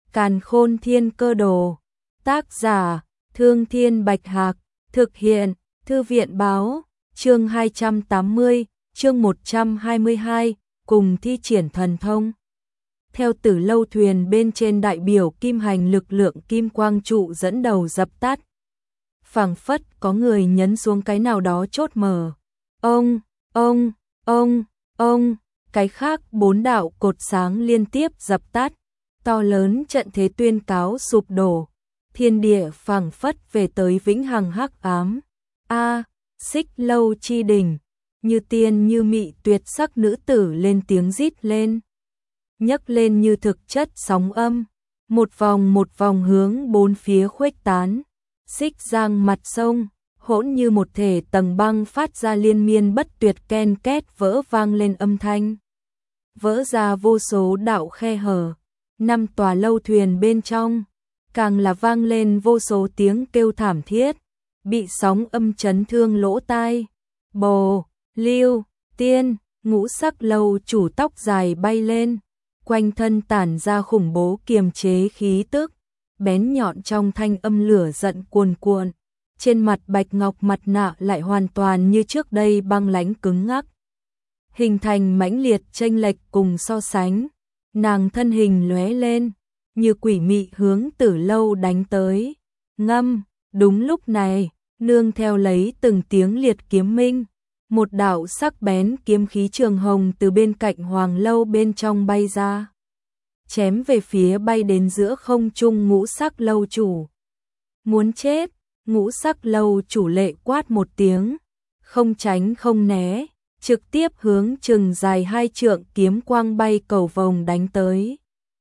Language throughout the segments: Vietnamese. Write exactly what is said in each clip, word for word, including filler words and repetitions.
Càn Khôn Thiên Cơ Đồ. Tác giả: Thương Thiên Bạch Hạc. Thực hiện: Thư viện báo. Chương hai trăm tám mươi, chương một trăm hai mươi hai, cùng thi triển thần thông. Theo Tử Lâu thuyền bên trên đại biểu kim hành lực lượng kim quang trụ dẫn đầu dập tắt. Phảng phất có người nhấn xuống cái nào đó chốt mở. Ông, ông, ông, ông, cái khác bốn đạo cột sáng liên tiếp dập tắt. To lớn trận thế tuyên cáo sụp đổ. Thiên địa phảng phất về tới vĩnh hằng hắc ám. A, Xích Lâu chi đỉnh, như tiên như mị tuyệt sắc nữ tử lên tiếng rít lên. Nhấc lên như thực chất sóng âm, một vòng một vòng hướng bốn phía khuếch tán. Xích giang mặt sông, hỗn như một thể tầng băng phát ra liên miên bất tuyệt ken két vỡ vang lên âm thanh. Vỡ ra vô số đạo khe hở, năm tòa lâu thuyền bên trong, càng là vang lên vô số tiếng kêu thảm thiết, bị sóng âm chấn thương lỗ tai. Bồ, Lưu, Tiên, ngũ sắc lâu chủ tóc dài bay lên, quanh thân tản ra khủng bố kiềm chế khí tức, bén nhọn trong thanh âm lửa giận cuồn cuộn. Trên mặt bạch ngọc mặt nạ lại hoàn toàn như trước đây băng lãnh cứng ngắc, hình thành mãnh liệt chênh lệch cùng so sánh. Nàng thân hình lóe lên, như quỷ mị hướng Tử Lâu đánh tới. Ngâm, đúng lúc này, nương theo lấy từng tiếng liệt kiếm minh, một đạo sắc bén kiếm khí trường hồng từ bên cạnh Hoàng Lâu bên trong bay ra, chém về phía bay đến giữa không trung ngũ sắc lâu chủ. Muốn chết, ngũ sắc lâu chủ lệ quát một tiếng, không tránh không né, trực tiếp hướng chừng dài hai trượng kiếm quang bay cầu vồng đánh tới.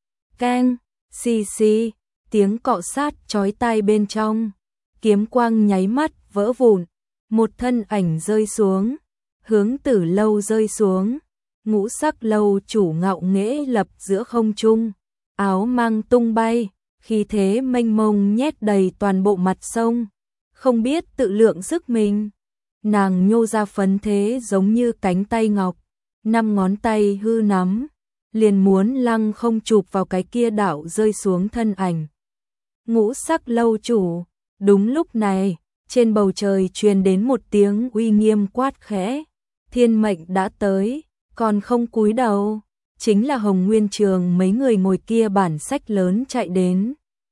Keng, xì xì, tiếng cọ sát chói tai bên trong, kiếm quang nháy mắt vỡ vụn, một thân ảnh rơi xuống, hướng Tử Lâu rơi xuống. Ngũ sắc lâu chủ ngạo nghễ lập giữa không trung, áo mang tung bay, khí thế mênh mông nhét đầy toàn bộ mặt sông, không biết tự lượng sức mình. Nàng nhô ra phấn thế giống như cánh tay ngọc, năm ngón tay hư nắm, liền muốn lăng không chụp vào cái kia đảo rơi xuống thân ảnh. Ngũ sắc lâu chủ. Đúng lúc này, trên bầu trời truyền đến một tiếng uy nghiêm quát khẽ. Thiên mệnh đã tới, còn không cúi đầu. Chính là Hồng Nguyên Trường mấy người ngồi kia bản sách lớn chạy đến.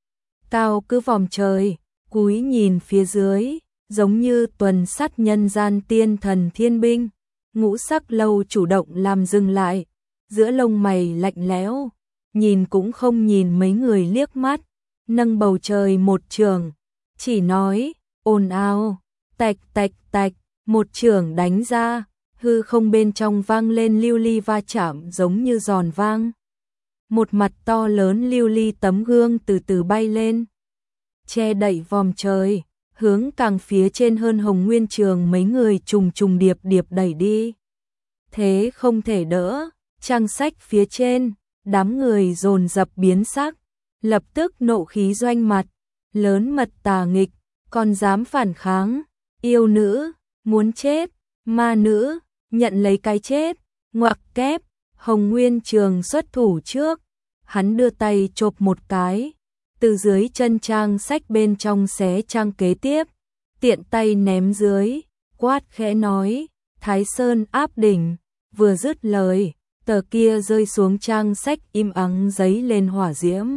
Cao cứ vòm trời, cúi nhìn phía dưới, giống như tuần sát nhân gian tiên thần thiên binh. Ngũ sắc lâu chủ động làm dừng lại, giữa lông mày lạnh lẽo, nhìn cũng không nhìn mấy người liếc mắt, nâng bầu trời một trường, chỉ nói, ồn ào, tạch tạch tạch, một trường đánh ra, hư không bên trong vang lên lưu ly va chạm giống như giòn vang. Một mặt to lớn lưu ly tấm gương từ từ bay lên, che đậy vòm trời, hướng càng phía trên hơn Hồng Nguyên Trường mấy người trùng trùng điệp điệp đẩy đi. Thế không thể đỡ, trang sách phía trên, đám người dồn dập biến sắc, lập tức nộ khí doanh mặt, lớn mật tà nghịch, còn dám phản kháng, yêu nữ, muốn chết, ma nữ, nhận lấy cái chết, ngoặc kép. Hồng Nguyên Trường xuất thủ trước, hắn đưa tay chộp một cái, từ dưới chân trang sách bên trong xé trang kế tiếp, tiện tay ném dưới, quát khẽ nói, Thái Sơn áp đỉnh. Vừa dứt lời, tờ kia rơi xuống trang sách im ắng giấy lên hỏa diễm.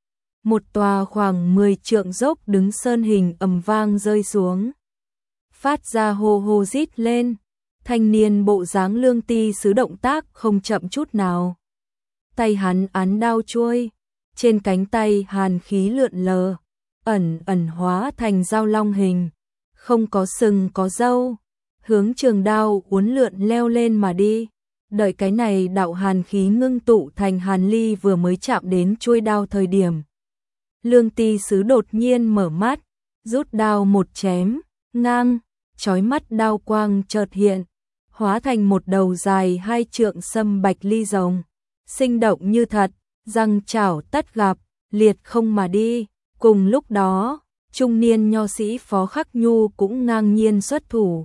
Một tòa khoảng mười trượng dốc đứng sơn hình ầm vang rơi xuống, phát ra hô hô rít lên. Thanh niên bộ dáng lương ti sứ động tác không chậm chút nào, tay hắn án đao chuôi, trên cánh tay hàn khí lượn lờ, ẩn ẩn hóa thành dao long hình, không có sừng có râu, hướng trường đao uốn lượn leo lên mà đi. Đợi cái này đạo hàn khí ngưng tụ thành hàn ly vừa mới chạm đến chuôi đao thời điểm, lương ti sứ đột nhiên mở mắt, rút đao một chém, ngang, chói mắt đao quang chợt hiện, hóa thành một đầu dài hai trượng sâm bạch ly rồng, sinh động như thật, răng chảo tất gặp, liệt không mà đi. Cùng lúc đó, trung niên nho sĩ Phó Khắc Nhu cũng ngang nhiên xuất thủ.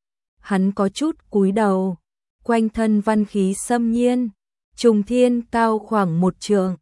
Hắn có chút cúi đầu, quanh thân văn khí xâm nhiên, trùng thiên cao khoảng một trượng,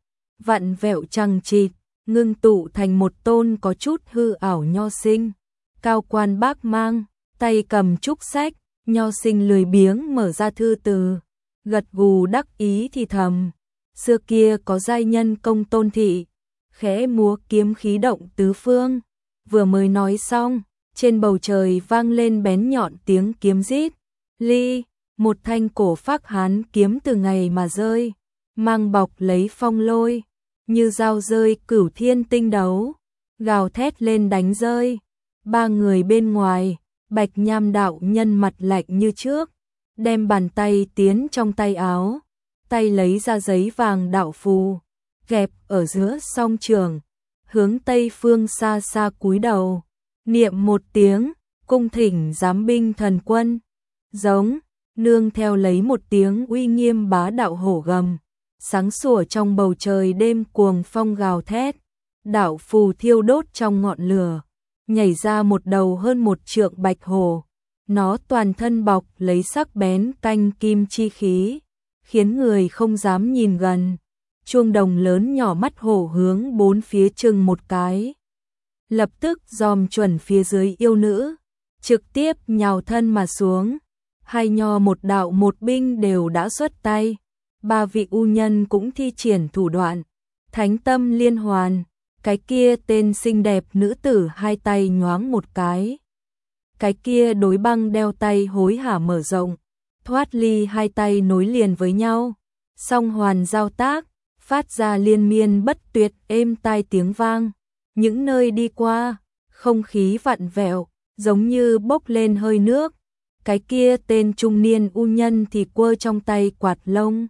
vặn vẹo chằng chịt, ngưng tụ thành một tôn có chút hư ảo nho sinh. Cao quan bác mang, tay cầm trúc sách, nho sinh lười biếng mở ra thư từ, gật gù đắc ý thì thầm. Xưa kia có giai nhân công tôn thị, khẽ múa kiếm khí động tứ phương. Vừa mới nói xong, trên bầu trời vang lên bén nhọn tiếng kiếm rít. Ly, một thanh cổ phác hán kiếm từ ngày mà rơi, mang bọc lấy phong lôi, như dao rơi cửu thiên tinh đấu, gào thét lên đánh rơi. Ba người bên ngoài, Bạch Nham đạo nhân mặt lạnh như trước, đem bàn tay tiến trong tay áo, tay lấy ra giấy vàng đạo phù, gẹp ở giữa song trường, hướng tây phương xa xa cúi đầu, niệm một tiếng, cung thỉnh giám binh thần quân. Giống, nương theo lấy một tiếng uy nghiêm bá đạo hổ gầm, sáng sủa trong bầu trời đêm cuồng phong gào thét, đạo phù thiêu đốt trong ngọn lửa, nhảy ra một đầu hơn một trượng bạch hổ, nó toàn thân bọc lấy sắc bén canh kim chi khí, khiến người không dám nhìn gần. Chuông đồng lớn nhỏ mắt hổ hướng bốn phía chừng một cái, lập tức dòm chuẩn phía dưới yêu nữ, trực tiếp nhào thân mà xuống. Hai nho một đạo một binh đều đã xuất tay, ba vị u nhân cũng thi triển thủ đoạn, thánh tâm liên hoàn. Cái kia tên xinh đẹp nữ tử hai tay nhoáng một cái, cái kia đối băng đeo tay hối hả mở rộng, thoát ly hai tay nối liền với nhau, song hoàn giao tác, phát ra liên miên bất tuyệt êm tai tiếng vang. Những nơi đi qua, không khí vặn vẹo, giống như bốc lên hơi nước. Cái kia tên trung niên u nhân thì quơ trong tay quạt lông,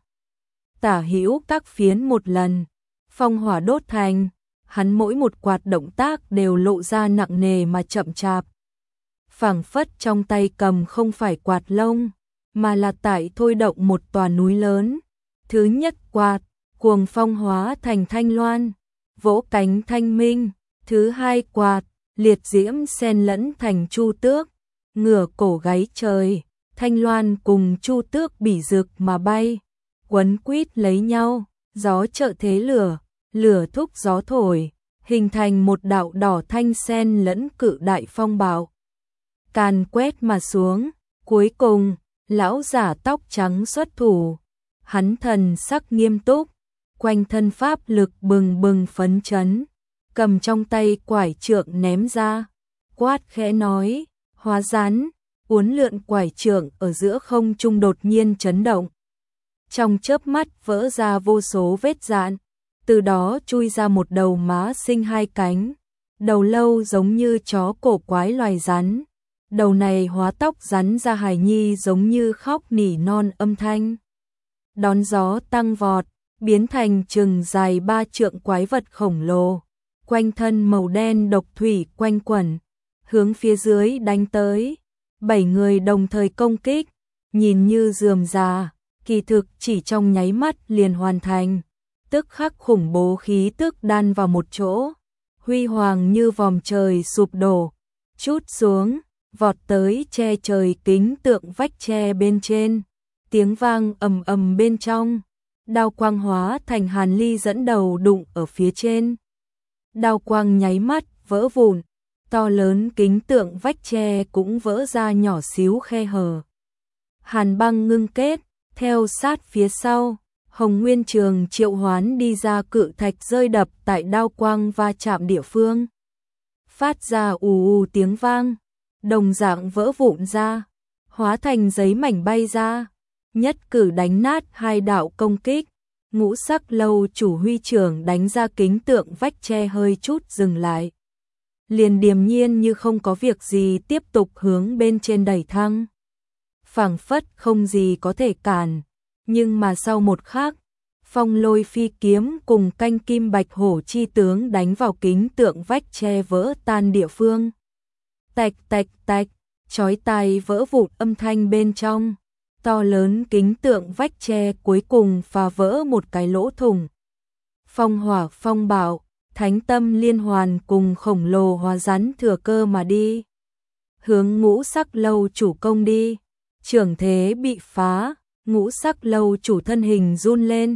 tả hữu các phiến một lần, phong hỏa đốt thành. Hắn mỗi một quạt động tác đều lộ ra nặng nề mà chậm chạp, phảng phất trong tay cầm không phải quạt lông, mà là tại thôi động một tòa núi lớn. Thứ nhất quạt, cuồng phong hóa thành thanh loan, vỗ cánh thanh minh. Thứ hai quạt, liệt diễm xen lẫn thành chu tước, ngửa cổ gáy trời, thanh loan cùng chu tước bỉ rực mà bay, quấn quýt lấy nhau, gió trợ thế lửa, lửa thúc gió thổi, hình thành một đạo đỏ thanh xen lẫn cự đại phong bạo, càn quét mà xuống. Cuối cùng, lão giả tóc trắng xuất thủ, hắn thần sắc nghiêm túc, quanh thân pháp lực bừng bừng phấn chấn, cầm trong tay quải trượng ném ra, quát khẽ nói, hóa rán. Uốn lượn quải trượng ở giữa không trung đột nhiên chấn động, trong chớp mắt vỡ ra vô số vết rạn, từ đó chui ra một đầu má sinh hai cánh, đầu lâu giống như chó cổ quái loài rắn, đầu này hóa tóc rắn ra hài nhi giống như khóc nỉ non âm thanh. Đón gió tăng vọt, biến thành chừng dài ba trượng quái vật khổng lồ, quanh thân màu đen độc thủy quanh quẩn, hướng phía dưới đánh tới. Bảy người đồng thời công kích, nhìn như rườm rà, kỳ thực chỉ trong nháy mắt liền hoàn thành. Tức khắc khủng bố khí tức đan vào một chỗ, huy hoàng như vòm trời sụp đổ, chút xuống, vọt tới che trời kính tượng vách tre bên trên. Tiếng vang ầm ầm bên trong, đao quang hóa thành hàn ly dẫn đầu đụng ở phía trên. Đao quang nháy mắt vỡ vụn, to lớn kính tượng vách tre cũng vỡ ra nhỏ xíu khe hở. Hàn băng ngưng kết, theo sát phía sau, Hồng Nguyên Trường triệu hoán đi ra cự thạch rơi đập tại đao quang va chạm địa phương, phát ra ù ù tiếng vang, đồng dạng vỡ vụn ra, hóa thành giấy mảnh bay ra, nhất cử đánh nát hai đạo công kích. Ngũ sắc lâu chủ huy trưởng đánh ra kính tượng vách tre hơi chút dừng lại, liền điềm nhiên như không có việc gì tiếp tục hướng bên trên đẩy thăng, phảng phất không gì có thể cản. Nhưng mà sau một khắc, phong lôi phi kiếm cùng canh kim bạch hổ chi tướng đánh vào kính tượng vách tre vỡ tan địa phương. Tạch tạch tạch, chói tai vỡ vụn âm thanh bên trong, to lớn kính tượng vách tre cuối cùng phá vỡ một cái lỗ thủng. Phong hỏa phong bạo, thánh tâm liên hoàn cùng khổng lồ hóa rắn thừa cơ mà đi, hướng ngũ sắc lâu chủ công đi. Trưởng thế bị phá, ngũ sắc lâu chủ thân hình run lên,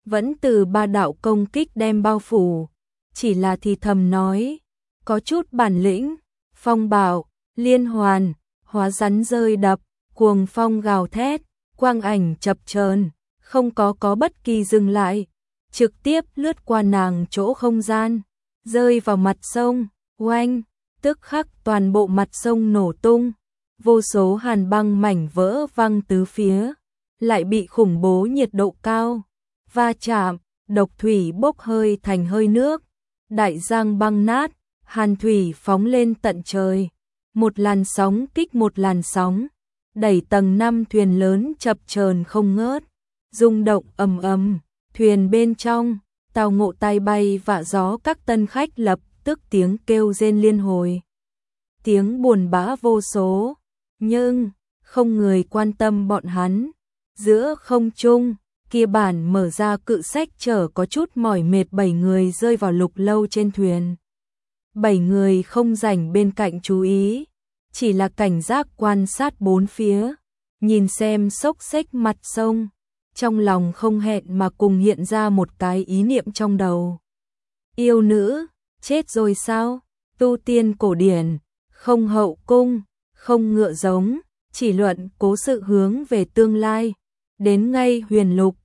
vẫn từ ba đạo công kích đem bao phủ, chỉ là thì thầm nói, có chút bản lĩnh, phong bảo, liên hoàn, hóa rắn rơi đập, cuồng phong gào thét, quang ảnh chập chờn, không có có bất kỳ dừng lại, trực tiếp lướt qua nàng chỗ không gian, rơi vào mặt sông, oanh, tức khắc toàn bộ mặt sông nổ tung, vô số hàn băng mảnh vỡ văng tứ phía, lại bị khủng bố nhiệt độ cao va chạm, độc thủy bốc hơi thành hơi nước, đại giang băng nát, hàn thủy phóng lên tận trời, một làn sóng kích một làn sóng, đẩy tầng năm thuyền lớn chập chờn không ngớt, rung động ầm ầm, thuyền bên trong, Tào Ngộ tay bay vạ gió, các tân khách lập tức tiếng kêu rên liên hồi, tiếng buồn bã vô số, nhưng không người quan tâm bọn hắn. Giữa không trung, kia bản mở ra cự sách chở có chút mỏi mệt bảy người rơi vào lục lâu trên thuyền. Bảy người không rảnh bên cạnh chú ý, chỉ là cảnh giác quan sát bốn phía, nhìn xem xốc xếch mặt sông, trong lòng không hẹn mà cùng hiện ra một cái ý niệm trong đầu. Yêu nữ, chết rồi sao? Tu tiên cổ điển, không hậu cung, không ngựa giống, chỉ luận cố sự hướng về tương lai. Đến ngay huyền lục,